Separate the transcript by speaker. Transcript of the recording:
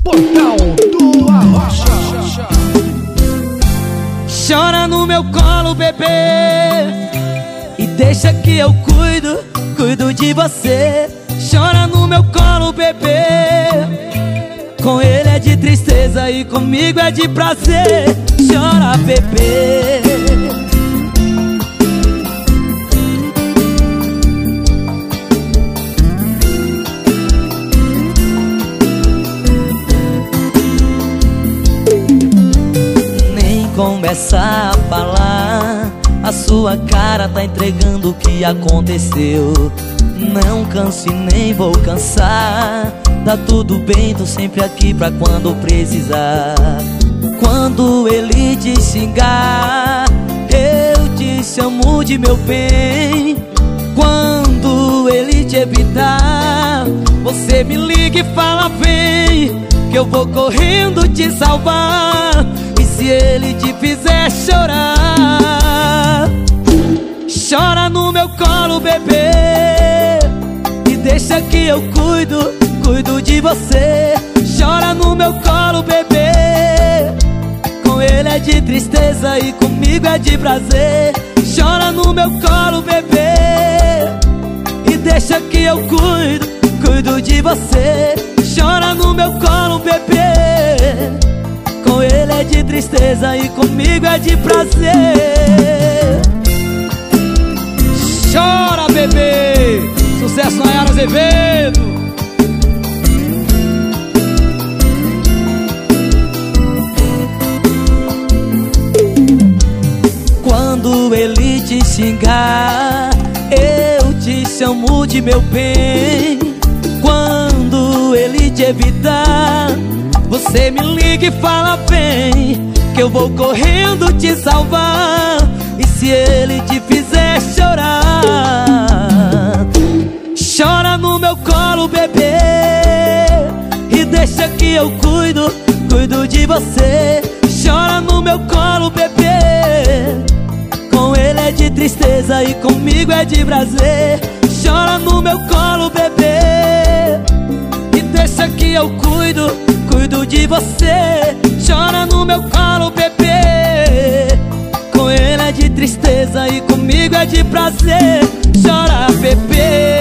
Speaker 1: Portal do Arrocha.
Speaker 2: Chora no meu colo, bebê, e deixa que eu cuido de você. Chora no meu colo, bebê, com ele é de tristeza e comigo é de prazer. Chora, bebê. Nem começa a falar, a sua cara tá entregando o que aconteceu. Não canso e nem vou cansar, tá tudo bem, tô sempre aqui pra quando precisar. Quando ele te xingar, eu te chamo de meu bem. Quando ele te evitar, você me liga e fala vem, que eu vou correndo te salvar. E se ele te fizer chorar, chora no meu colo, bebê, e deixa que eu cuido de você. Chora no meu colo, bebê, com ele é de tristeza e comigo é de prazer. Chora no meu colo, bebê, e deixa que eu cuido de você. Chora no meu colo, bebê, com ele é de tristeza e comigo é de prazer. Chora, bebê, sucesso Nayara Azevedo. Quando ele te xingar, eu te chamo de meu bem. Quando ele te evitar, você me liga e fala bem, que eu vou correndo te salvar. E se ele te fizer chorar, chora no meu colo, bebê, e deixa que eu cuido de você. Chora no meu colo, bebê, com ele é de tristeza e comigo é de prazer. Chora no meu colo, bebê, e deixa que eu cuido de você. Chora no meu colo, bebê, com ele é de tristeza e comigo é de prazer. Chora, bebê.